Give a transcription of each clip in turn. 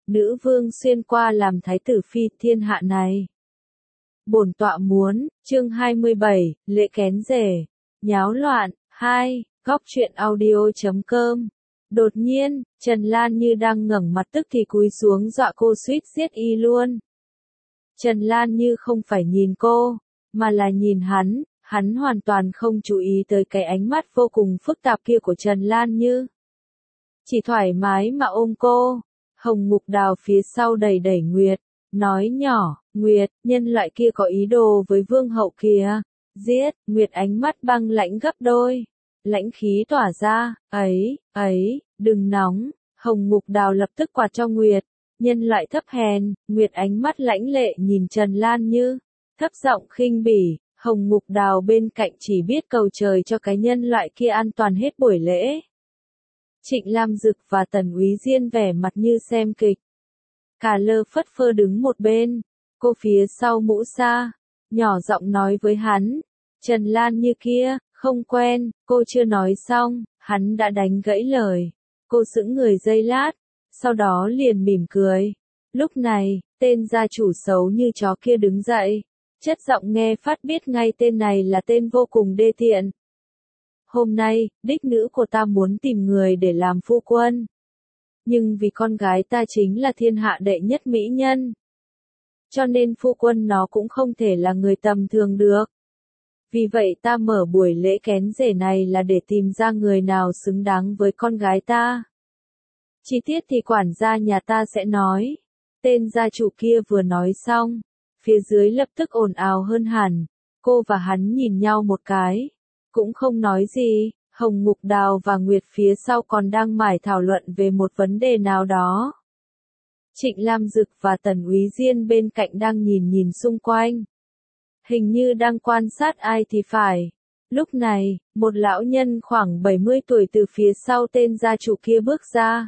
nữ vương xuyên qua làm thái tử phi thiên hạ này. Bổn tọa muốn, chương 27, lễ kén rể, nháo loạn, 2, góc truyện audio.com. Đột nhiên, Trần Lan Như đang ngẩng mặt tức thì cúi xuống dọa cô suýt giết y luôn. Trần Lan Như không phải nhìn cô, mà là nhìn hắn hoàn toàn không chú ý tới cái ánh mắt vô cùng phức tạp kia của Trần Lan Như. Chỉ thoải mái mà ôm cô, Hồng Mục Đào phía sau đẩy đẩy Nguyệt, nói nhỏ, Nguyệt, nhân loại kia có ý đồ với vương hậu kìa, giết, Nguyệt ánh mắt băng lãnh gấp đôi, lãnh khí tỏa ra, đừng nóng, Hồng Mục Đào lập tức quạt cho Nguyệt, nhân loại thấp hèn, Nguyệt ánh mắt lãnh lệ nhìn Trần Lan Như, thấp giọng khinh bỉ, Hồng Mục Đào bên cạnh chỉ biết cầu trời cho cái nhân loại kia an toàn hết buổi lễ. Trịnh Lam Dực và Tần Úy Diên vẻ mặt như xem kịch. Cả Lơ phất phơ đứng một bên, cô phía sau mũ sa, nhỏ giọng nói với hắn, Trần Lan Như kia, không quen, cô chưa nói xong, hắn đã đánh gãy lời. Cô sững người giây lát, sau đó liền mỉm cười. Lúc này, tên gia chủ xấu như chó kia đứng dậy, chất giọng nghe phát biết ngay tên này là tên vô cùng đê tiện. Hôm nay, đích nữ của ta muốn tìm người để làm phu quân. Nhưng vì con gái ta chính là thiên hạ đệ nhất mỹ nhân. Cho nên phu quân nó cũng không thể là người tầm thường được. Vì vậy ta mở buổi lễ kén rể này là để tìm ra người nào xứng đáng với con gái ta. Chi tiết thì quản gia nhà ta sẽ nói. Tên gia chủ kia vừa nói xong, phía dưới lập tức ồn ào hơn hẳn. Cô và hắn nhìn nhau một cái, cũng không nói gì. Hồng Mục Đào và Nguyệt phía sau còn đang mải thảo luận về một vấn đề nào đó. Trịnh Lam Dực và Tần Úy Diên bên cạnh đang nhìn xung quanh. Hình như đang quan sát ai thì phải. Lúc này, một lão nhân khoảng 70 tuổi từ phía sau tên gia chủ kia bước ra.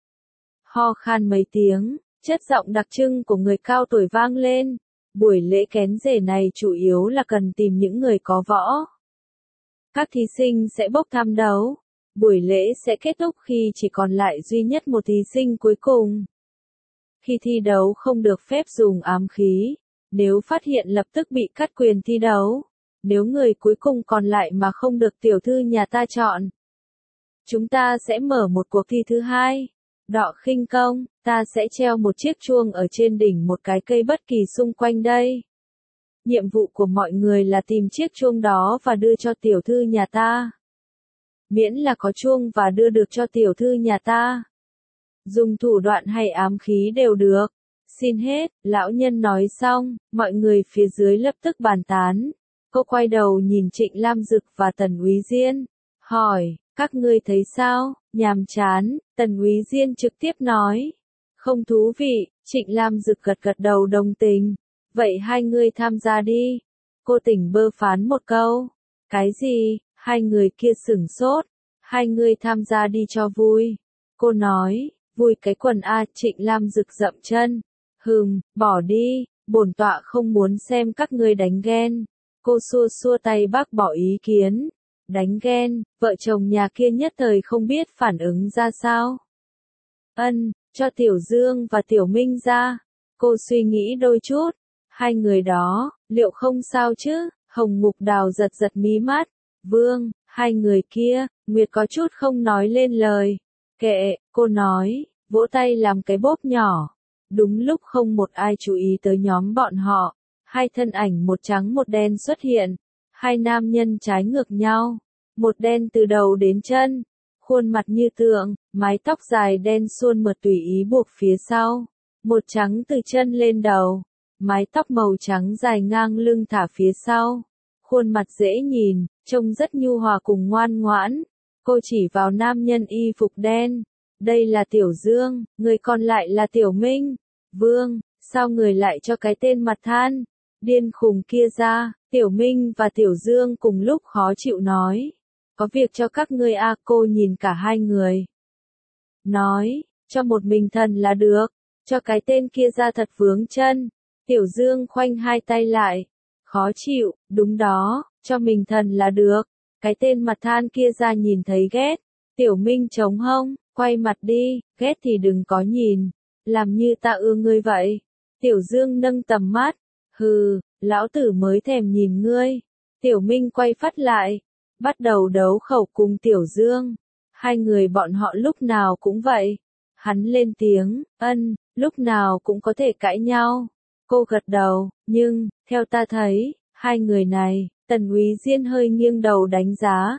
Ho khan mấy tiếng, chất giọng đặc trưng của người cao tuổi vang lên. Buổi lễ kén rể này chủ yếu là cần tìm những người có võ. Các thí sinh sẽ bốc thăm đấu. Buổi lễ sẽ kết thúc khi chỉ còn lại duy nhất một thí sinh cuối cùng. Khi thi đấu không được phép dùng ám khí. Nếu phát hiện lập tức bị cắt quyền thi đấu. Nếu người cuối cùng còn lại mà không được tiểu thư nhà ta chọn, chúng ta sẽ mở một cuộc thi thứ hai. Đọ khinh công, ta sẽ treo một chiếc chuông ở trên đỉnh một cái cây bất kỳ xung quanh đây. Nhiệm vụ của mọi người là tìm chiếc chuông đó và đưa cho tiểu thư nhà ta. Miễn là có chuông và đưa được cho tiểu thư nhà ta. Dùng thủ đoạn hay ám khí đều được. Xin hết, lão nhân nói xong, mọi người phía dưới lập tức bàn tán. Cô quay đầu nhìn Trịnh Lam Dực và Tần Úy Diên, hỏi, các ngươi thấy sao, nhàm chán, Tần Úy Diên trực tiếp nói. Không thú vị, Trịnh Lam Dực gật gật đầu đồng tình. Vậy hai ngươi tham gia đi. Cô tỉnh bơ phán một câu. Cái gì, hai người kia sửng sốt. Hai ngươi tham gia đi cho vui. Cô nói, vui cái quần a. Trịnh Lam Dực dậm chân. Bỏ đi, bổn tọa không muốn xem các ngươi đánh ghen. Cô xua xua tay bác bỏ ý kiến. Đánh ghen, vợ chồng nhà kia nhất thời không biết phản ứng ra sao. Cho Tiểu Dương và Tiểu Minh ra. Cô suy nghĩ đôi chút. Hai người đó, liệu không sao chứ? Hồng Mục Đào giật mí mắt. Vương, hai người kia, Nguyệt có chút không nói lên lời. Kệ, cô nói, vỗ tay làm cái bốp nhỏ. Đúng lúc không một ai chú ý tới nhóm bọn họ, hai thân ảnh một trắng một đen xuất hiện, hai nam nhân trái ngược nhau, một đen từ đầu đến chân, khuôn mặt như tượng, mái tóc dài đen suôn mượt tùy ý buộc phía sau, một trắng từ chân lên đầu, mái tóc màu trắng dài ngang lưng thả phía sau, khuôn mặt dễ nhìn, trông rất nhu hòa cùng ngoan ngoãn. Cô chỉ vào nam nhân y phục đen. Đây là Tiểu Dương, người còn lại là Tiểu Minh. Vương, sao người lại cho cái tên mặt than điên khùng kia ra? Tiểu Minh và Tiểu Dương cùng lúc khó chịu nói. Có việc cho các ngươi à? Cô nhìn cả hai người. Nói, cho một mình thần là được. Cho cái tên kia ra thật vướng chân. Tiểu Dương khoanh hai tay lại. Khó chịu, đúng đó, cho mình thần là được. Cái tên mặt than kia ra nhìn thấy ghét. Tiểu Minh chống hông, quay mặt đi, ghét thì đừng có nhìn. làm như ta ưa ngươi vậy. Tiểu Dương nâng tầm mắt, hừ, lão tử mới thèm nhìn ngươi. Tiểu Minh quay phát lại, bắt đầu đấu khẩu cùng Tiểu Dương. Hai người bọn họ lúc nào cũng vậy. Hắn lên tiếng, lúc nào cũng có thể cãi nhau. Cô gật đầu, nhưng, theo ta thấy, hai người này, Tần Úy Diên hơi nghiêng đầu đánh giá.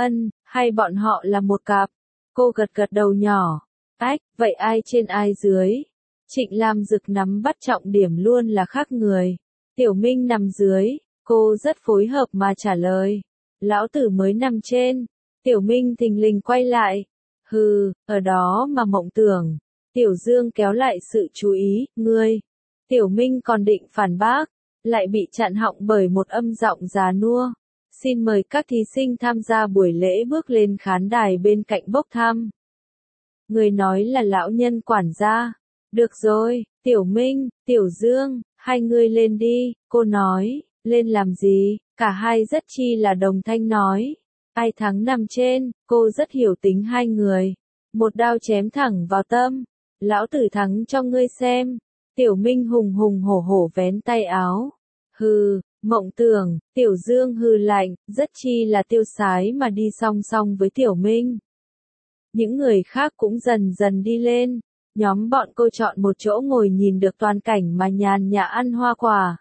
Hay bọn họ là một cặp. Cô gật gật đầu nhỏ. Vậy ai trên ai dưới? Trịnh Lam Dực nắm bắt trọng điểm luôn là khác người. Tiểu Minh nằm dưới, cô rất phối hợp mà trả lời. Lão tử mới nằm trên. Tiểu Minh thình lình quay lại. Hừ, ở đó mà mộng tưởng. Tiểu Dương kéo lại sự chú ý, ngươi. Tiểu Minh còn định phản bác, lại bị chặn họng bởi một âm giọng già nua. Xin mời các thí sinh tham gia buổi lễ bước lên khán đài bên cạnh bốc thăm. Người nói là lão nhân quản gia. Được rồi, Tiểu Minh, Tiểu Dương, hai người lên đi, cô nói, lên làm gì, cả hai rất chi là đồng thanh nói. Ai thắng nằm trên, cô rất hiểu tính hai người. Một đao chém thẳng vào tâm. Lão tử thắng cho ngươi xem. Tiểu Minh hùng hùng hổ hổ vén tay áo. Hừ, mộng tưởng, Tiểu Dương hừ lạnh, rất chi là tiêu sái mà đi song song với Tiểu Minh. Những người khác cũng dần dần đi lên. Nhóm bọn cô chọn một chỗ ngồi nhìn được toàn cảnh mà nhàn nhã ăn hoa quả.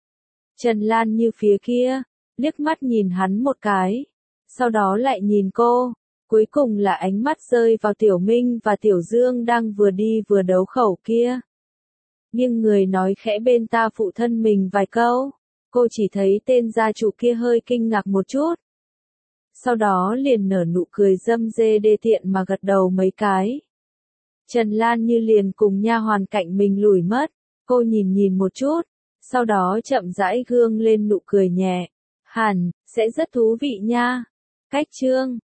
Trần Lan Như phía kia, liếc mắt nhìn hắn một cái. Sau đó lại nhìn cô. Cuối cùng là ánh mắt rơi vào Tiểu Minh và Tiểu Dương đang vừa đi vừa đấu khẩu kia. Nhưng người nói khẽ bên ta phụ thân mình vài câu. Cô chỉ thấy tên gia chủ kia hơi kinh ngạc một chút. Sau đó liền nở nụ cười dâm dê đê tiện mà gật đầu mấy cái. Trần Lan Như liền cùng nha hoàn cạnh mình lùi mất. Cô nhìn một chút. Sau đó chậm rãi gương lên nụ cười nhẹ. Hẳn, sẽ rất thú vị nha. Cách chương